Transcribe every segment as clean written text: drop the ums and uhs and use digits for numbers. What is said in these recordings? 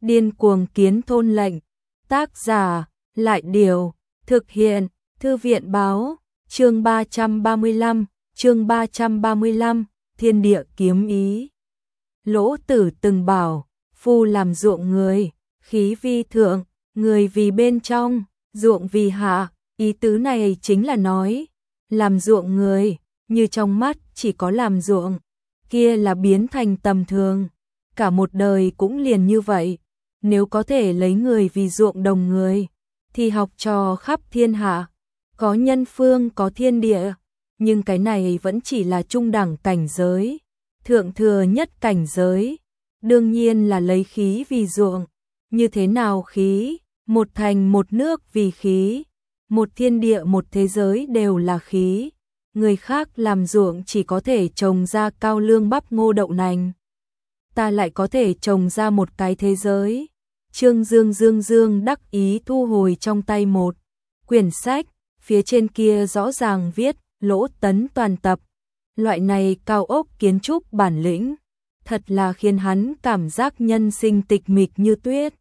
Điên cuồng kiến thôn lệnh. Tác giả, Lại Điều, thực hiện, Thư viện Báo, chương 335, Thiên địa kiếm ý. Lỗ Tử từng bảo, phu làm ruộng người, khí vi thượng, người vì bên trong, ruộng vì hạ, ý tứ này chính là nói, làm ruộng người, như trong mắt chỉ có làm ruộng, kia là biến thành tầm thường, cả một đời cũng liền như vậy, nếu có thể lấy người vì ruộng đồng người, thì học trò khắp thiên hạ, có nhân phương có thiên địa, nhưng cái này vẫn chỉ là trung đẳng cảnh giới, thượng thừa nhất cảnh giới, đương nhiên là lấy khí vì ruộng, như thế nào khí, một thành một nước vì khí, một thiên địa một thế giới đều là khí, người khác làm ruộng chỉ có thể trồng ra cao lương bắp ngô đậu nành, ta lại có thể trồng ra một cái thế giới. Trương Dương đắc ý thu hồi trong tay một quyển sách, phía trên kia rõ ràng viết Lỗ Tấn toàn tập, loại này cao ốc kiến trúc bản lĩnh, thật là khiến hắn cảm giác nhân sinh tịch mịch như tuyết.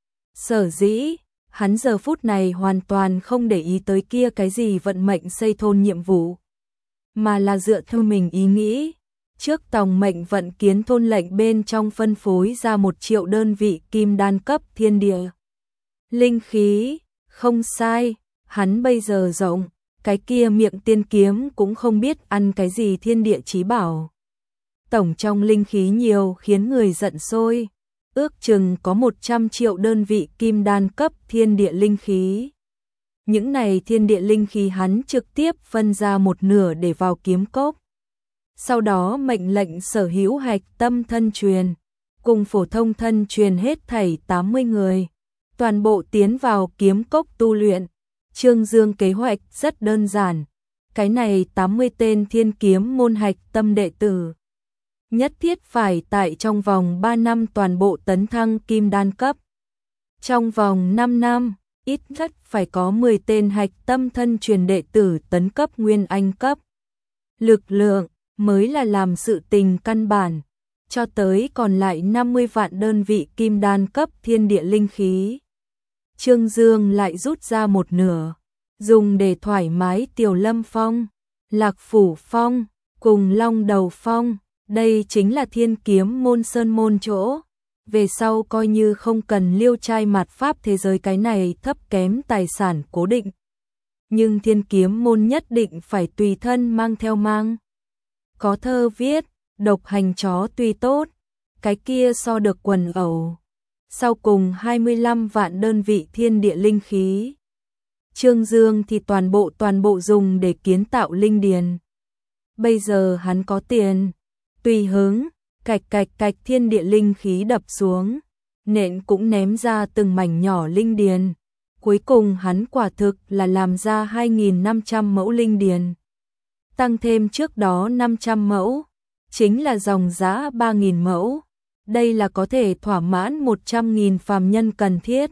Sở dĩ, hắn giờ phút này hoàn toàn không để ý tới kia cái gì vận mệnh xây thôn nhiệm vụ, mà là dựa theo mình ý nghĩ. Trước tòng mệnh vận kiến thôn lệnh bên trong phân phối ra 1 triệu đơn vị kim đan cấp thiên địa. Linh khí, không sai, hắn bây giờ rộng, cái kia miệng tiên kiếm cũng không biết ăn cái gì thiên địa chí bảo. Tổng trong linh khí nhiều khiến người giận sôi, ước chừng có 100 triệu đơn vị kim đan cấp thiên địa linh khí. Những này thiên địa linh khí hắn trực tiếp phân ra 1/2 để vào kiếm cốc. Sau đó mệnh lệnh sở hữu hạch tâm thân truyền, cùng phổ thông thân truyền hết thảy 80 người, toàn bộ tiến vào kiếm cốc tu luyện. Trương Dương kế hoạch rất đơn giản, cái này 80 tên thiên kiếm môn hạch tâm đệ tử, nhất thiết phải tại trong vòng 3 năm toàn bộ tấn thăng kim đan cấp. Trong vòng 5 năm, ít nhất phải có 10 tên hạch tâm thân truyền đệ tử tấn cấp nguyên anh cấp. Lực lượng mới là làm sự tình căn bản, cho tới còn lại 50 vạn đơn vị kim đan cấp thiên địa linh khí. Trương Dương lại rút ra 1/2, dùng để thoải mái Tiểu Lâm Phong, Lạc Phủ Phong, cùng Long Đầu Phong, đây chính là thiên kiếm môn sơn môn chỗ. Về sau coi như không cần liêu trai mạt pháp thế giới cái này thấp kém tài sản cố định. Nhưng thiên kiếm môn nhất định phải tùy thân mang theo mang. Có thơ viết, độc hành chó tuy tốt, cái kia so được quần ẩu. Sau cùng 25 vạn đơn vị thiên địa linh khí. Trương Dương thì toàn bộ dùng để kiến tạo linh điền. Bây giờ hắn có tiền, tùy hứng, cạch thiên địa linh khí đập xuống, nện cũng ném ra từng mảnh nhỏ linh điền. Cuối cùng hắn quả thực là làm ra 2.500 mẫu linh điền. Tăng thêm trước đó 500 mẫu, chính là dòng giá 3.000 mẫu. Đây là có thể thỏa mãn 100.000 phàm nhân cần thiết.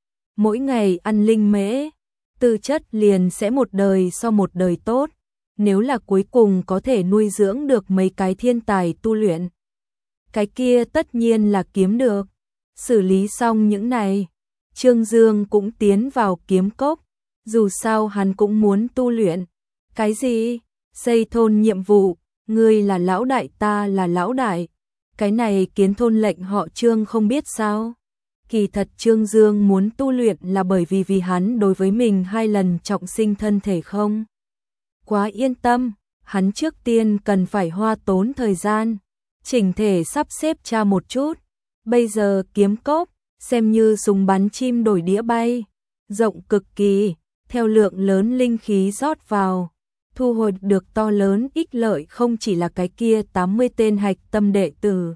Mỗi ngày ăn linh mễ, tư chất liền sẽ một đời so một đời tốt. Nếu là cuối cùng có thể nuôi dưỡng được mấy cái thiên tài tu luyện, cái kia tất nhiên là kiếm được. Xử lý xong những này, Trương Dương cũng tiến vào kiếm cốc, dù sao hắn cũng muốn tu luyện. Cái gì? Xây thôn nhiệm vụ, ngươi là lão đại ta là lão đại. Cái này kiến thôn lệnh họ Trương không biết sao? Kỳ thật Trương Dương muốn tu luyện là bởi vì hắn đối với mình 2 lần trọng sinh thân thể không quá yên tâm, hắn trước tiên cần phải hoa tốn thời gian, chỉnh thể sắp xếp tra một chút. Bây giờ kiếm cốc, xem như súng bắn chim đổi đĩa bay, rộng cực kỳ, theo lượng lớn linh khí rót vào, thu hồi được to lớn ích lợi không chỉ là cái kia 80 tên hạch tâm đệ tử.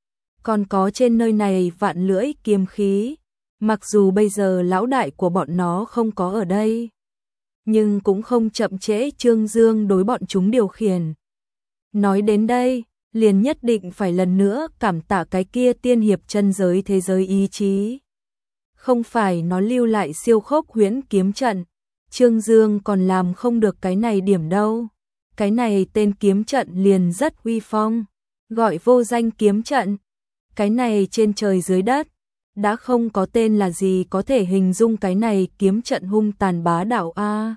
Còn có trên nơi này vạn lưỡi kiếm khí, mặc dù bây giờ lão đại của bọn nó không có ở đây, nhưng cũng không chậm trễ Trương Dương đối bọn chúng điều khiển. Nói đến đây, liền nhất định phải lần nữa cảm tạ cái kia tiên hiệp chân giới thế giới ý chí. Không phải nó lưu lại siêu khốc huyễn kiếm trận, Trương Dương còn làm không được cái này điểm đâu. Cái này tên kiếm trận liền rất uy phong, gọi vô danh kiếm trận. Cái này trên trời dưới đất, đã không có tên là gì có thể hình dung cái này kiếm trận hung tàn bá đạo a.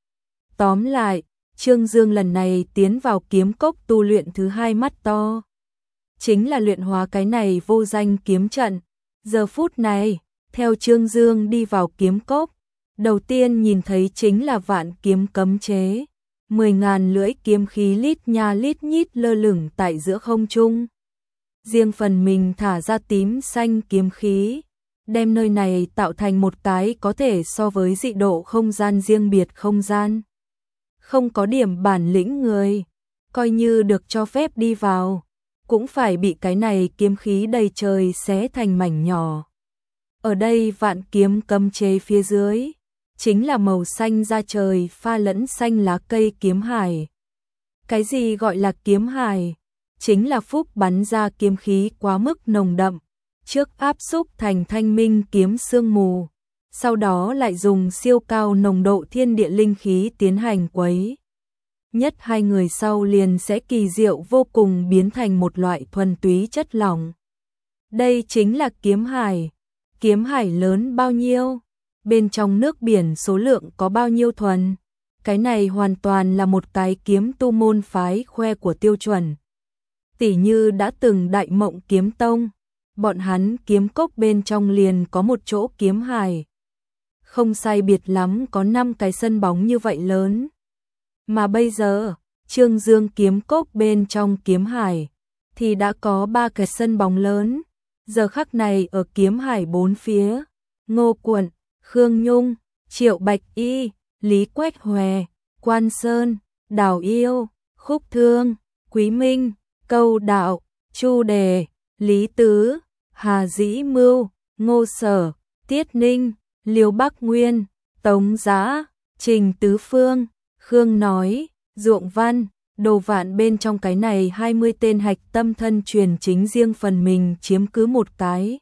Tóm lại, Trương Dương lần này tiến vào kiếm cốc tu luyện thứ hai mắt to. Chính là luyện hóa cái này vô danh kiếm trận. Giờ phút này, theo Trương Dương đi vào kiếm cốc, đầu tiên nhìn thấy chính là vạn kiếm cấm chế. 10.000 lưỡi kiếm khí lít nha lít nhít lơ lửng tại giữa không trung. Riêng phần mình thả ra tím xanh kiếm khí, đem nơi này tạo thành một cái có thể so với dị độ không gian riêng biệt không gian. Không có điểm bản lĩnh người, coi như được cho phép đi vào, cũng phải bị cái này kiếm khí đầy trời xé thành mảnh nhỏ. Ở đây vạn kiếm cấm chế phía dưới, chính là màu xanh da trời pha lẫn xanh lá cây kiếm hải. Cái gì gọi là kiếm hải? Chính là phúc bắn ra kiếm khí quá mức nồng đậm, trước áp xúc thành thanh minh kiếm sương mù, sau đó lại dùng siêu cao nồng độ thiên địa linh khí tiến hành quấy. Nhất hai người sau liền sẽ kỳ diệu vô cùng biến thành một loại thuần túy chất lỏng. Đây chính là kiếm hải. Kiếm hải lớn bao nhiêu? Bên trong nước biển số lượng có bao nhiêu thuần? Cái này hoàn toàn là một cái kiếm tu môn phái khoe của tiêu chuẩn. Tỉ như đã từng Đại Mộng Kiếm Tông, bọn hắn kiếm cốc bên trong liền có một chỗ kiếm hải. Không sai biệt lắm có 5 cái sân bóng như vậy lớn. Mà bây giờ, Trương Dương kiếm cốc bên trong kiếm hải, thì đã có 3 cái sân bóng lớn. Giờ khắc này ở kiếm hải 4 phía, Ngô Quận, Khương Nhung, Triệu Bạch Y, Lý Quách Hòe, Quan Sơn, Đào Yêu, Khúc Thương, Quý Minh, Câu Đạo, Chu Đề, Lý Tứ, Hà Dĩ Mưu, Ngô Sở, Tiết Ninh, Liêu Bắc Nguyên, Tống Giã, Trình Tứ Phương, Khương Nói, Ruộng Văn, Đồ Vạn bên trong cái này 20 tên hạch tâm thân truyền chính riêng phần mình chiếm cứ một cái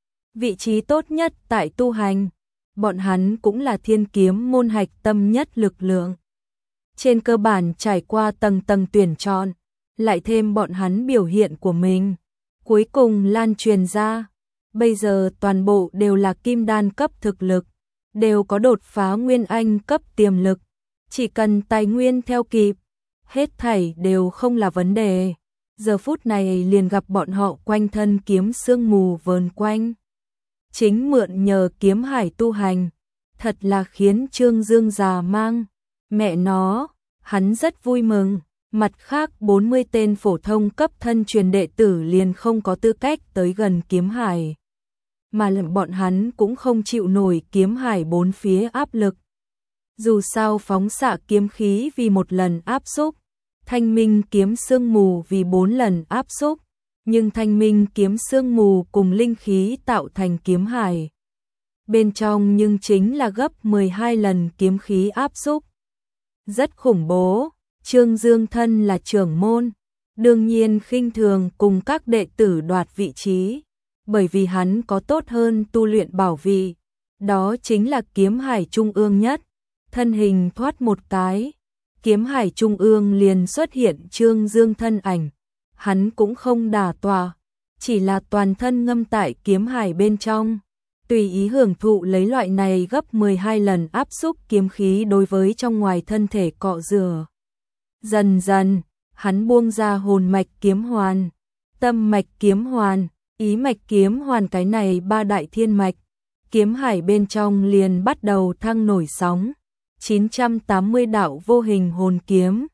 vị trí tốt nhất tại tu hành. Bọn hắn cũng là thiên kiếm môn hạch tâm nhất lực lượng. Trên cơ bản trải qua tầng tầng tuyển chọn, lại thêm bọn hắn biểu hiện của mình, cuối cùng lan truyền ra. Bây giờ toàn bộ đều là kim đan cấp thực lực, đều có đột phá nguyên anh cấp tiềm lực. Chỉ cần tài nguyên theo kịp, hết thảy đều không là vấn đề. Giờ phút này liền gặp bọn họ quanh thân kiếm sương mù vờn quanh. Chính mượn nhờ kiếm hải tu hành, thật là khiến Trương Dương già mang. Mẹ nó, hắn rất vui mừng. Mặt khác 40 tên phổ thông cấp thân truyền đệ tử liền không có tư cách tới gần kiếm hải. Mà bọn hắn cũng không chịu nổi kiếm hải 4 phía áp lực. Dù sao phóng xạ kiếm khí vì 1 lần áp xúc, thanh minh kiếm sương mù vì 4 lần áp xúc, nhưng thanh minh kiếm sương mù cùng linh khí tạo thành kiếm hải. Bên trong nhưng chính là gấp 12 lần kiếm khí áp xúc. Rất khủng bố. Trương Dương thân là trưởng môn, đương nhiên khinh thường cùng các đệ tử đoạt vị trí, bởi vì hắn có tốt hơn tu luyện bảo vị, đó chính là kiếm hải trung ương nhất. Thân hình thoát một cái, kiếm hải trung ương liền xuất hiện Trương Dương thân ảnh, hắn cũng không đả tọa, chỉ là toàn thân ngâm tại kiếm hải bên trong, tùy ý hưởng thụ lấy loại này gấp 12 lần áp xúc kiếm khí đối với trong ngoài thân thể cọ rửa. Dần dần, hắn buông ra hồn mạch kiếm hoàn, tâm mạch kiếm hoàn, ý mạch kiếm hoàn, cái này 3 đại thiên mạch. Kiếm hải bên trong liền bắt đầu thăng nổi sóng. 980 đạo vô hình hồn kiếm,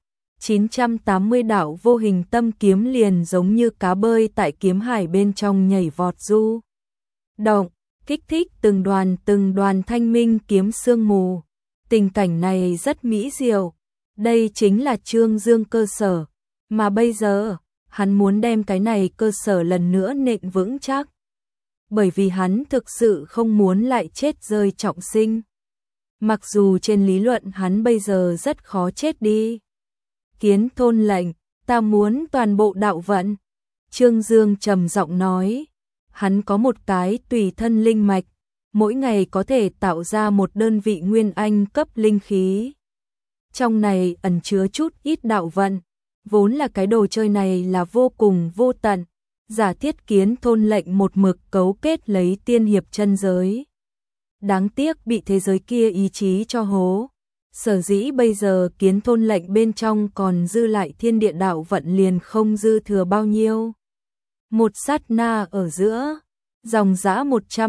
980 đạo vô hình tâm kiếm liền giống như cá bơi tại kiếm hải bên trong nhảy vọt du động, kích thích từng đoàn thanh minh kiếm sương mù. Tình cảnh này rất mỹ diệu. Đây chính là Trương Dương cơ sở, mà bây giờ, hắn muốn đem cái này cơ sở lần nữa nện vững chắc. Bởi vì hắn thực sự không muốn lại chết rơi trọng sinh. Mặc dù trên lý luận hắn bây giờ rất khó chết đi. Kiến thôn lệnh, ta muốn toàn bộ đạo vận. Trương Dương trầm giọng nói, hắn có một cái tùy thân linh mạch, mỗi ngày có thể tạo ra một đơn vị nguyên anh cấp linh khí. Trong này ẩn chứa chút ít đạo vận, vốn là cái đồ chơi này là vô cùng vô tận, giả thiết kiến thôn lệnh một mực cấu kết lấy tiên hiệp chân giới. Đáng tiếc bị thế giới kia ý chí cho hố. Sở dĩ bây giờ kiến thôn lệnh bên trong còn dư lại thiên địa đạo vận liền không dư thừa bao nhiêu. Một sát na ở giữa, dòng dã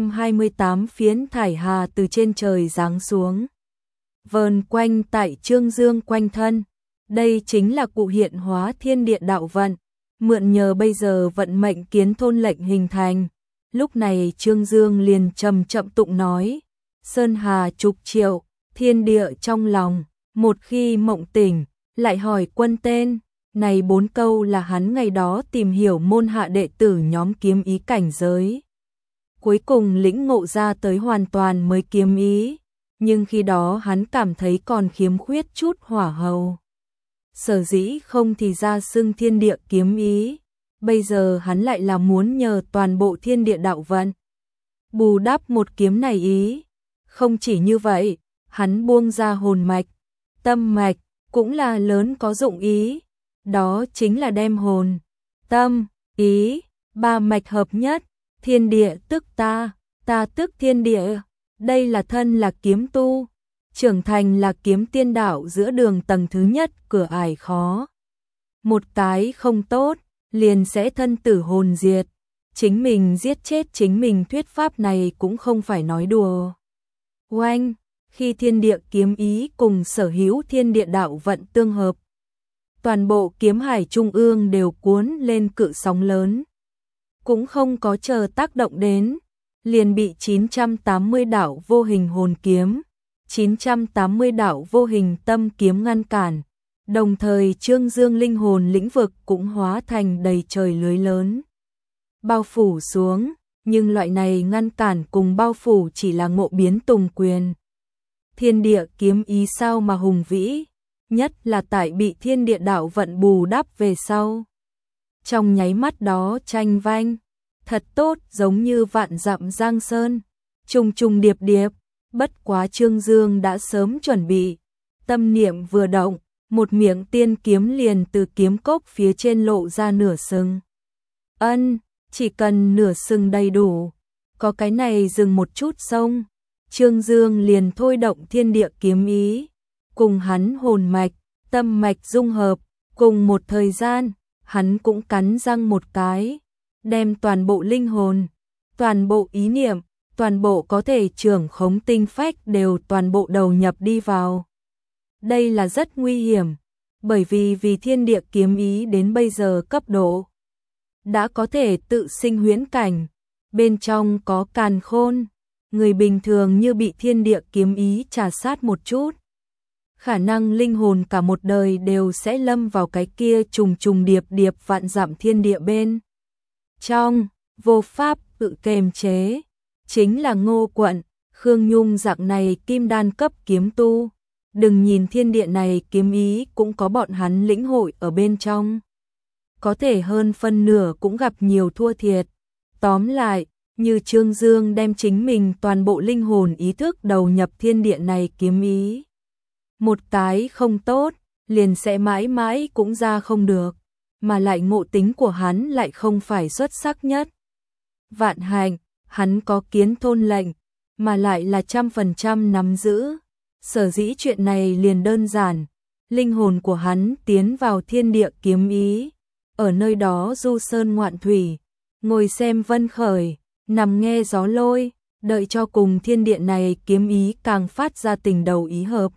128 phiến thải hà từ trên trời giáng xuống. Vờn quanh tại Trương Dương quanh thân. Đây chính là cụ hiện hóa thiên địa đạo vận. Mượn nhờ bây giờ vận mệnh kiến thôn lệnh hình thành. Lúc này Trương Dương liền chậm chậm tụng nói. Sơn hà chục triệu, thiên địa trong lòng. Một khi mộng tỉnh, lại hỏi quân tên. Này 4 câu là hắn ngày đó tìm hiểu môn hạ đệ tử nhóm kiếm ý cảnh giới. Cuối cùng lĩnh ngộ ra tới hoàn toàn mới kiếm ý. Nhưng khi đó hắn cảm thấy còn khiếm khuyết chút hỏa hầu. Sở dĩ không thì ra xưng thiên địa kiếm ý. Bây giờ hắn lại là muốn nhờ toàn bộ thiên địa đạo vận bù đắp một kiếm này ý. Không chỉ như vậy, hắn buông ra hồn mạch, tâm mạch, cũng là lớn có dụng ý. Đó chính là đem hồn, tâm, ý, ba mạch hợp nhất, thiên địa tức ta, ta tức thiên địa. Đây là thân là kiếm tu, trưởng thành là kiếm tiên đạo giữa đường tầng thứ nhất cửa ải khó. Một cái không tốt, liền sẽ thân tử hồn diệt. Chính mình giết chết chính mình thuyết pháp này cũng không phải nói đùa. Oanh, khi thiên địa kiếm ý cùng sở hữu thiên địa đạo vận tương hợp. Toàn bộ kiếm hải trung ương đều cuốn lên cự sóng lớn. Cũng không có chờ tác động đến. Liền bị 980 đạo vô hình hồn kiếm, 980 đạo vô hình tâm kiếm ngăn cản. Đồng thời Trương Dương linh hồn lĩnh vực cũng hóa thành đầy trời lưới lớn. Bao phủ xuống, nhưng loại này ngăn cản cùng bao phủ chỉ là ngộ biến tùng quyền. Thiên địa kiếm ý sao mà hùng vĩ, nhất là tại bị thiên địa đạo vận bù đắp về sau. Trong nháy mắt đó tranh vanh. Thật tốt giống như vạn dặm giang sơn, trùng trùng điệp điệp, bất quá Trương Dương đã sớm chuẩn bị. Tâm niệm vừa động, một miệng tiên kiếm liền từ kiếm cốc phía trên lộ ra nửa sừng. Chỉ cần nửa sừng đầy đủ, có cái này dừng một chút xong, Trương Dương liền thôi động thiên địa kiếm ý, cùng hắn hồn mạch, tâm mạch dung hợp, cùng một thời gian, hắn cũng cắn răng một cái. Đem toàn bộ linh hồn, toàn bộ ý niệm, toàn bộ có thể trưởng khống tinh phách đều toàn bộ đầu nhập đi vào. Đây là rất nguy hiểm, bởi vì thiên địa kiếm ý đến bây giờ cấp độ đã có thể tự sinh huyễn cảnh, bên trong có càn khôn, người bình thường như bị thiên địa kiếm ý trà sát một chút. Khả năng linh hồn cả một đời đều sẽ lâm vào cái kia trùng trùng điệp điệp vạn dặm thiên địa bên. Trong, vô pháp tự kềm chế, chính là Ngô Quận, Khương Nhung dạng này kim đan cấp kiếm tu. Đừng nhìn thiên địa này kiếm ý cũng có bọn hắn lĩnh hội ở bên trong. Có thể hơn phân nửa cũng gặp nhiều thua thiệt. Tóm lại, như Trương Dương đem chính mình toàn bộ linh hồn ý thức đầu nhập thiên địa này kiếm ý. Một cái không tốt, liền sẽ mãi mãi cũng ra không được. Mà lại ngộ tính của hắn lại không phải xuất sắc nhất. Vạn hạnh, hắn có kiến thôn lệnh, mà lại là 100% nắm giữ. Sở dĩ chuyện này liền đơn giản, linh hồn của hắn tiến vào thiên địa kiếm ý, ở nơi đó du sơn ngoạn thủy, ngồi xem vân khởi, nằm nghe gió lôi, đợi cho cùng thiên địa này kiếm ý càng phát ra tình đầu ý hợp.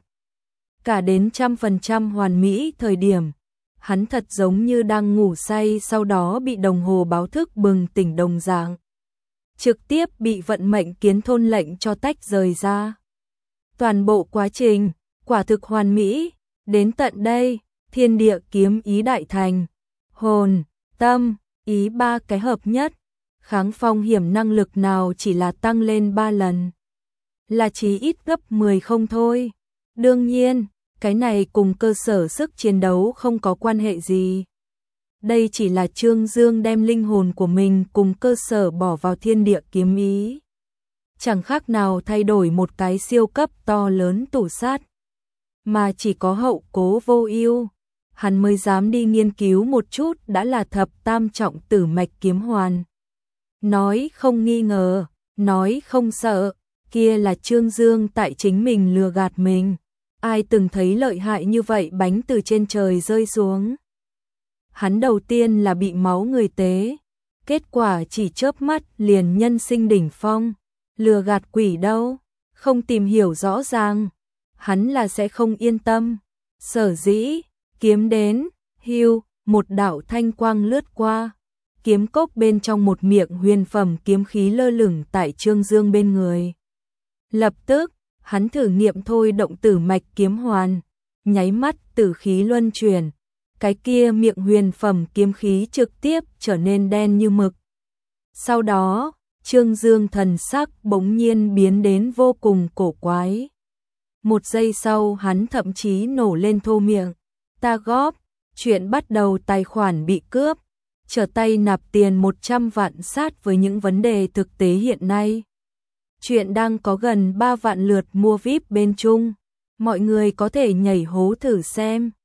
Cả đến 100% hoàn mỹ thời điểm, hắn thật giống như đang ngủ say sau đó bị đồng hồ báo thức bừng tỉnh đồng dạng. Trực tiếp bị vận mệnh kiến thôn lệnh cho tách rời ra. Toàn bộ quá trình, quả thực hoàn mỹ, đến tận đây, thiên địa kiếm ý đại thành, hồn, tâm, ý ba cái hợp nhất, kháng phong hiểm năng lực nào chỉ là tăng lên 3 lần. Là chỉ ít gấp 10 không thôi. Đương nhiên, cái này cùng cơ sở sức chiến đấu không có quan hệ gì. Đây chỉ là Trương Dương đem linh hồn của mình cùng cơ sở bỏ vào thiên địa kiếm ý. Chẳng khác nào thay đổi một cái siêu cấp to lớn tủ sát. Mà chỉ có hậu cố vô ưu. hắn mới dám đi nghiên cứu một chút đã là thập tam trọng tử mạch kiếm hoàn. Nói không nghi ngờ, nói không sợ, kia là Trương Dương tại chính mình lừa gạt mình. Ai từng thấy lợi hại như vậy bánh từ trên trời rơi xuống. Hắn đầu tiên là bị máu người tế, kết quả chỉ chớp mắt liền nhân sinh đỉnh phong. Lừa gạt quỷ đâu, không tìm hiểu rõ ràng, hắn là sẽ không yên tâm. Sở dĩ, kiếm đến, hưu, một đạo thanh quang lướt qua. Kiếm cốc bên trong một miệng huyền phẩm kiếm khí lơ lửng tại Trương Dương bên người. Lập tức, hắn thử nghiệm thôi động tử mạch kiếm hoàn, nháy mắt tử khí luân chuyển, cái kia miệng huyền phẩm kiếm khí trực tiếp trở nên đen như mực. Sau đó, Trương Dương thần sắc bỗng nhiên biến đến vô cùng cổ quái. Một giây sau hắn thậm chí nổ lên thô miệng, ta góp, chuyện bắt đầu tài khoản bị cướp, trở tay nạp tiền 100 vạn sát với những vấn đề thực tế hiện nay. Chuyện đang có gần 3 vạn lượt mua VIP bên Trung, mọi người có thể nhảy hố thử xem.